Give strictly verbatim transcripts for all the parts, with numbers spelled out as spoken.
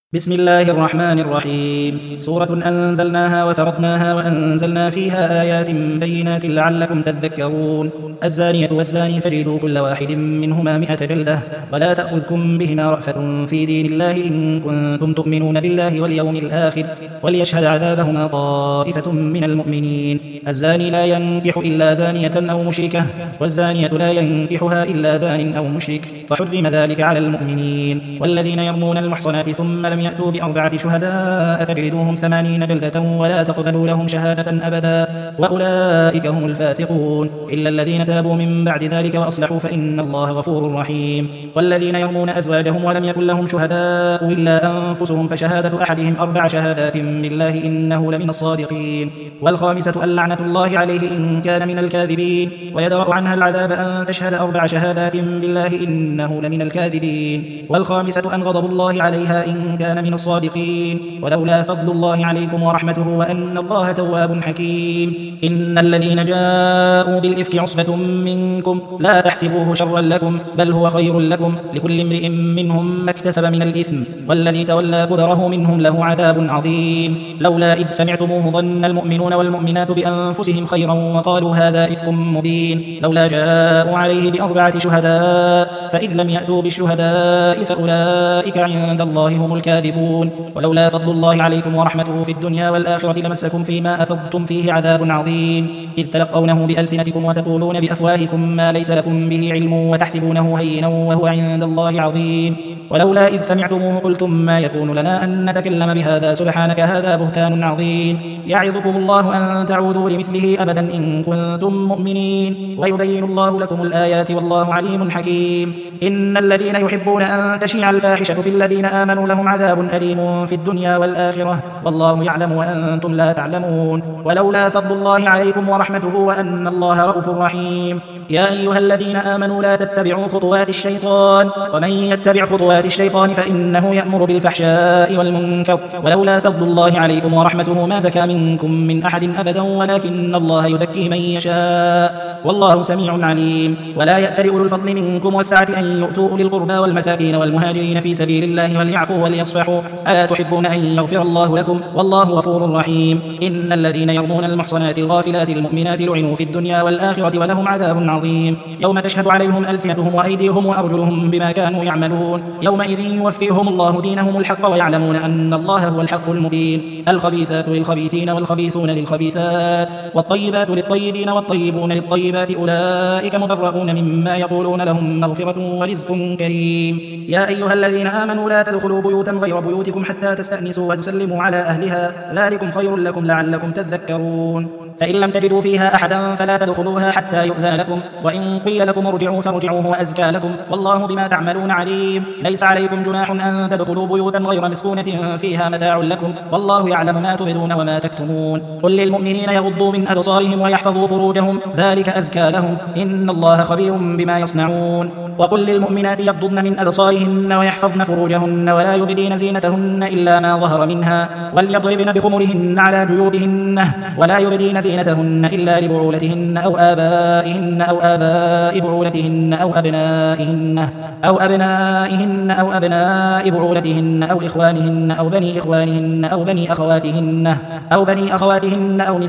بسم الله الرحمن الرحيم. سورة أنزلناها وفرضناها وأنزلنا فيها آيات بينات لعلكم تذكرون. الزانية والزاني فاجلدوا كل واحد منهما مئة جلدة ولا تأخذكم بهما رأفة في دين الله إن كنتم تؤمنون بالله واليوم الآخر وليشهد عذابهما طائفة من المؤمنين. الزاني لا ينكح إلا زانية أو مشركة والزانية لا ينكحها إلا زان أو مشرك فحرم ذلك على المؤمنين. والذين يرمون المحصنات ثم لم يأتوا بأربعة شهداء فاجلدوهم ثمانين جلدة ولا تقبلوا لهم شهادة أبدا وأولئك هم الفاسقون إلا الذين تابوا من بعد ذلك وأصلحوا فإن الله غفور رحيم. والذين يرمون أزواجهم ولم يكن لهم شهداء إلا أنفسهم فشهادة أحدهم أربع شهادات بالله إنه لمن الصادقين. والخامسة أن لعنة الله عليه إن كان من الكاذبين ويدرأ عنها العذاب أن تشهد أربع شهادات بالله إنه لمن الكاذبين. والخامسة أن غضب الله عليها إن كان من الصادقين ولولا فضل الله عليكم ورحمته وأن الله تواب حكيم. إن الذين جاءوا بالإفك عصبة منكم لا تحسبوه شرا لكم بل هو خير لكم لكل امرئ منهم ما اكتسب من الإثم والذي تولى كبره منهم له عذاب عظيم. لولا إذ سمعتموه ظن المؤمنون والمؤمنات بأنفسهم خيرا وقالوا هذا إفك مبين لولا جاءوا عليه بأربعة شهداء فإذ لم يأتوا بالشهداء فأولئك عند الله هم الكاذبون. ولولا فضل الله عليكم ورحمته في الدنيا والآخرة لمسكم فيما أفضتم فيه عذاب عظيم إذ تلقونه بألسنتكم وتقولون بأفواهكم ما ليس لكم به علم وتحسبونه هينا وهو عند الله عظيم. ولولا إذ سمعتموه قلتم ما يكون لنا أن نتكلم بهذا سبحانك هذا بهتان عظيم. يعظكم الله أن تعودوا لمثله أبدا إن كنتم مؤمنين ويبين الله لكم الآيات والله عليم حكيم. إن الذين يحبون أن تشيع الفاحشة في الذين آمنوا لهم عذاب أليم في الدنيا والآخرة والله يعلم وأنتم لا تعلمون. ولولا فضل الله عليكم ورحمته وأن الله رؤوف رحيم. يا أيها الذين آمنوا لا تتبعوا خطوات الشيطان ومن يتبع خطوات الشيطان فإنه يأمر بالفحشاء والمنكر ولولا فضل الله عليكم ورحمته ما زكى منكم من أحد أبدا ولكن الله يزكي من يشاء والله سميع عليم. ولا يأتل أولو الفضل منكم والسعة أن يؤتوا أولي القربى والمساكين والمهاجرين في سبيل الله وليعفوا وليصفحوا ألا تحبون أن يغفر الله لكم والله غفور رحيم. إن الذين يرمون المحصنات الغافلات المؤمنات لعنوا في الدنيا والآخرة ولهم عذاب عظيم يوم تشهد عليهم ألسنتهم وأيديهم وأرجلهم بما كانوا يعملون يومئذ يوفيهم الله دينهم الحق ويعلمون أن الله هو الحق المبين. الخبيثات للخبيثين والخبيثون للخبيثات والطيبات للطيبين والطيبون للطيبات أولئك مبرؤون مما يقولون لهم مغفرة ورزق كريم. يا أيها الذين آمنوا لا تدخلوا بيوتا غير بيوتكم حتى تستأنسوا وتسلموا على أهلها ذلكم خير لكم لعلكم تذكرون. فإن لم تجدوا فيها أحدا فلا تدخلوها حتى يؤذن لكم وإن قيل لكم ارجعوا فارجعوا هو أزكى لكم والله بما تعملون عليم. ليس عليكم جناح أن تدخلوا بيوتا غير مسكونة فيها متاع لكم والله يعلم ما تبدون وما تكتمون. قل للمؤمنين يغضوا من أبصارهم ويحفظوا فروجهم ذلك أزكى لهم إن الله خبير بما يصنعون. وقل للمؤمنات يغضضن من أبصارهن ويحفظن فروجهن ولا يبدين زينتهن إلا ما ظهر منها وليضربن بخمرهن على جيوبهن ولا يبدين زينتهن إلا لبعولتهن أو آبائهن أو آباء بعولتهن أو أبنائهن أو أبنائهن أو أبناء بعولتهن أو إخوانهن أو بني إخوانهن أو بني أخواتهن أو بني أخواتهن أو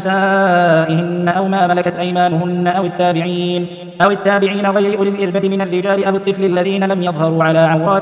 نسائهن أو ما ملكت أيمانهن أو التابعين أو التابعين غير أولي الإربة من الرجال أو الطفل الذين لم يظهروا على عورات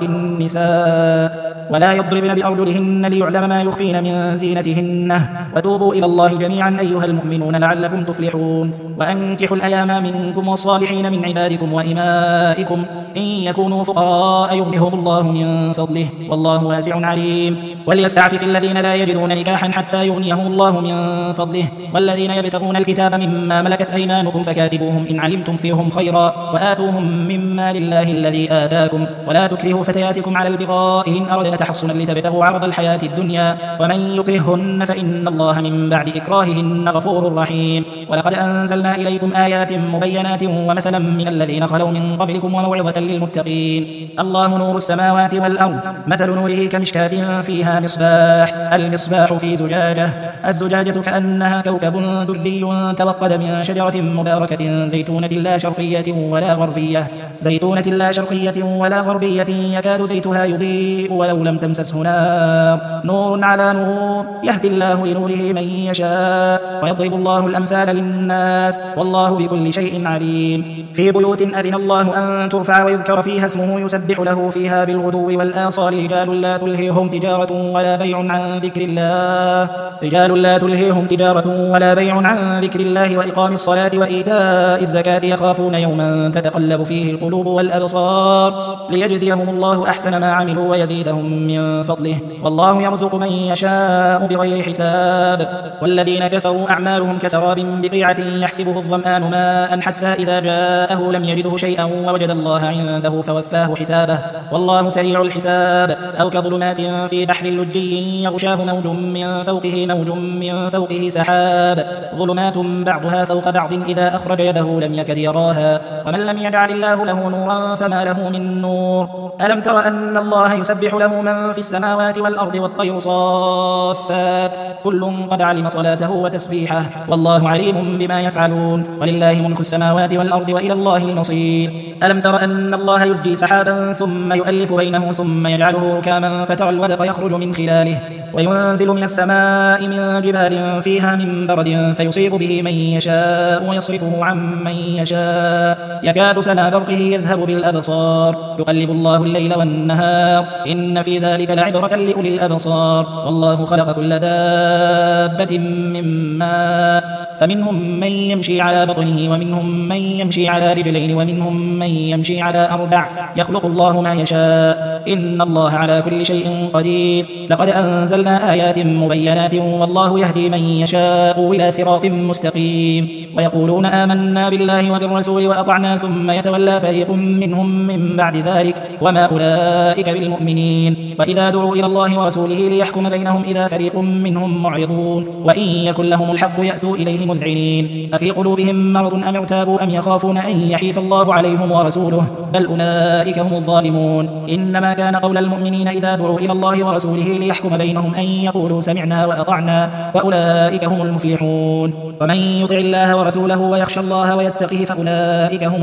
النساء ولا يضربن بأرجلهن ليعلم ما يخفين من زينتهن وتوبوا إلى الله جميعا أيها المؤمنون لعلكم تفلحون. وأنكحوا الأيام منكم والصالحين من عبادكم وإمائكم إن يكونوا فقراء يغنهم الله من فضله والله واسع عليم. وليستعفف الذين لا يجدون نكاحا حتى يغنيهم الله من فضله والذين يبتغون الكتاب مما ملكت أيمانكم فكاتبوهم إن علمتم فيهم خيرا وآتوهم مما لله الذي آتاكم ولا تكرهوا فتياتكم على البغاء إن أردنا تحصنا لتبتغوا عرض الحياة الدنيا ومن يكرههن فإن الله من بعد إكراههن غفور رحيم. ولقد أنزلنا إليكم آيات مبينات ومثلا من الذين خلوا من قبلكم وموعظة للمتقين. الله نور السماوات والأرض مثل نوره كمشكاة فيها مصباح المصباح في زجاجة الزجاجة كأنها كوكب دري توقد من شجرة مباركة زيتونة لا شرقية ولا غربية زيتونة لا شرقية ولا غربية يكاد زيتها يضيء ولو لم تمسسه نار نور على نور يهدي الله لنوره من يشاء ويضرب الله الأمثال للناس والله بكل شيء عليم في بيوت أذن الله أن ترفع ويذكر فيها اسمه يسبح له فيها بالغدو والآصال رجال لا تلهيهم تجارة ولا بيع عن ذكر الله رجال لا تلهيهم تجارة ولا بيع عن ذكر الله وإقام الصلاة وإيتاء الزكاة يخافون يوما تتقلب فيه القلوب والأبصار ليجزيهم الله أحسن ما عملوا ويزيدهم من فضله والله يرزق من يشاء بغير حساب والذين كفروا أعمالهم كسراب بقيعة يحسبه الظمآن ماء حتى إذا جاءه لم يجده شيئا ووجد الله عنده فوفاه حسابه والله سريع الحساب أو كظلمات في بحر لجي يغشاه موج من فوقه موج من فوقه سحاب ظلمات بعضها فوق بعض إذا أخرج يده لم يكد يراها ومن لم يجعل الله له نورا فما له من نور ألم تر أن الله يسبح له من في السماوات والأرض والطير صافات كل قد علم صلاته وتسبيحه والله عليم بما يفعلون ولله ملك السماوات والأرض وإلى الله المصير ألم تر أن الله يزجي سحابا ثم يؤلف بينه ثم يجعله ركاما فترى الودق يخرج من خلاله وينزل من السماء من جبال فيها من برد فيصيب به من يشاء ويصرفه عن من يشاء يكاد سنا برقه يذهب بالأبصار يقلب الله الليل والنهار إن في ذلك لعبرة لأولي الأبصار والله خلق كل دابة من ماء فمنهم من يمشي على بطنه ومنهم من يمشي على رجلين ومنهم من يمشي على أربع يخلق الله ما يشاء إن الله على كل شيء قدير لقد أنزلنا آيات مبينات والله يهدي من يشاء إلى صراط مستقيم ويقولون آمنا بالله وبالرسول وأطعنا ثم يتولى فريق منهم من بعد ذلك وما أولئك بالمؤمنين وإذا دعوا إلى الله ورسوله ليحكم بينهم إذا فريق منهم معرضون وإن يكن لهم الحق يأتوا إليه مذعنين أفي قلوبهم مرض أم ارتابوا أم يخافون أن يحيف الله عليهم ورسوله بل أولئك هم الظالمون إنما كان قول المؤمنين إذا دعوا إلى الله ورسوله ليحكم بينهم أن يقولوا سمعنا وأطعنا وأولئك هم المفلحون ومن يطع الله ورسوله ويخشى الله ويتقه فأولئك هم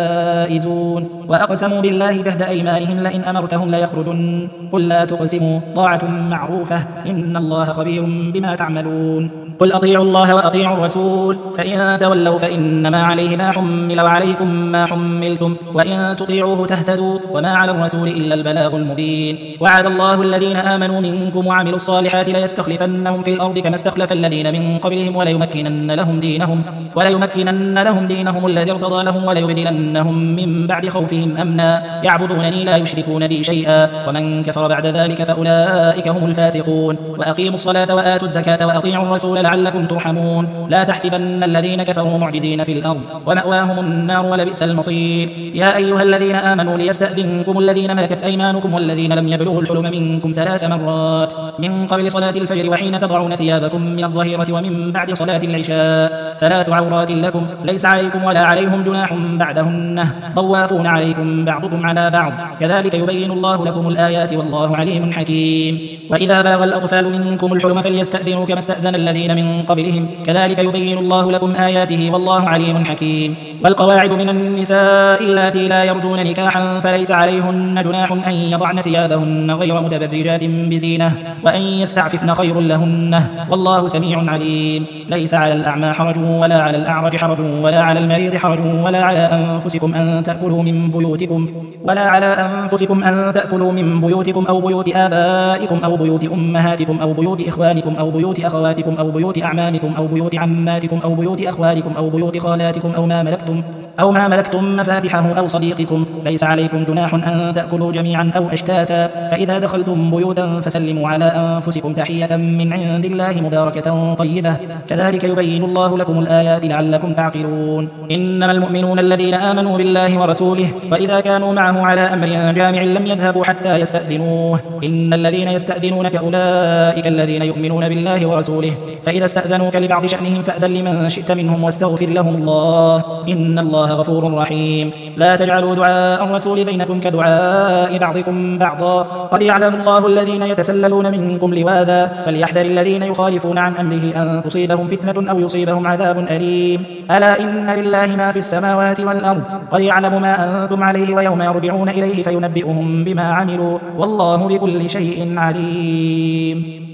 الفائزون وأقسموا بالله جهد أيمانهم لئن أمرتهم ليخرجن قل لا تقسموا طاعة معروفة إن الله خبير بما تعملون قل أطيعوا الله وأطيعوا الرسول فإن تولوا فإنما عليه ما حمل وعليكم ما حملتم وإن تطيعوه تهتدوا وما على الرسول إلا البلاغ المبين وعد الله الذين آمنوا منكم وعملوا الصالحات ليستخلفنهم في الأرض كما استخلف الذين من قبلهم وليمكنن لهم دينهم وليمكنن لهم دينهم الذي ارتضى لهم وليبدلنهم من بعد خوفهم أمنا يعبدونني لا يشركون بي شيئا ومن كفر بعد ذلك فأولئك هم الفاسقون وأقيموا الصلاة وآتوا الزكاة وأطيعوا الرسول لعلكم ترحمون لا تحسبن الذين كفروا معجزين في الأرض ومأواهم النار ولبئس المصير يا أيها الذين آمنوا ليستأذنكم الذين ملكت أيمانكم والذين لم يبلغوا الحلم منكم ثلاث مرات من قبل صلاة الفجر وحين تضعون ثيابكم من الظهيرة ومن بعد صلاة العشاء ثلاث عورات لكم ليس عليكم ولا عليهم جناح بعدهن طوافون عليكم بعضكم على بعض كذلك يبين الله لكم الآيات والله عليم حكيم وإذا بلغ الأطفال منكم الحلم فليستأذنوا كما استأذن الذين من قبلهم كذلك يبين الله لكم آياته والله عليم حكيم والقواعد من النساء اللاتي لا يرجون نكاحا فليس عليهن جناح أن يضعن ثيابهن غير متبرجات بزينة وأن يستعففن خير لهن والله سميع عليم ليس على الأعمى حرج ولا على الأعرج حرج ولا على المريض حرج ولا على أنفسكم أن تأكلوا من بيوتكم ولا على أنفسكم أن تأكلوا من بيوتكم أو بيوت آبائكم أو بيوت أمهاتكم أو بيوت إخوانكم أو بيوت أخواتكم أو بيوت أعمامكم أو بيوت عماتكم أو بيوت أخوالكم أو بيوت خالاتكم أو ما ملكتم أو ما ملكتم مفاتحه أو صديقكم ليس عليكم جناح أن تأكلوا جميعا أو أشتاتا فإذا دخلتم بيوتا فسلموا على أنفسكم تحية من عند الله مباركة طيبة كذلك يبين الله لكم الآيات لعلكم تعقلون إنما المؤمنون الذين آمنوا بالله ورسوله وإذا كانوا معه على أمر جامع لم يذهبوا حتى يستأذنوه إن الذين يستأذنونك أولئك الذين يؤمنون بالله ورسوله فإذا استأذنوك لبعض شأنهم فأذن لمن شئت منهم واستغفر لهم الله إن الله الله غفور رحيم. لا تجعلوا دعاء الرسول بينكم كدعاء بعضكم بعضا قد يعلم الله الذين يتسللون منكم لواذا فليحذر الذين يخالفون عن أمره أن تصيبهم فتنة أو يصيبهم عذاب أليم. ألا إن لله ما في السماوات والأرض قد يعلم ما أنتم عليه ويوم يرجعون إليه فينبئهم بما عملوا والله بكل شيء عليم.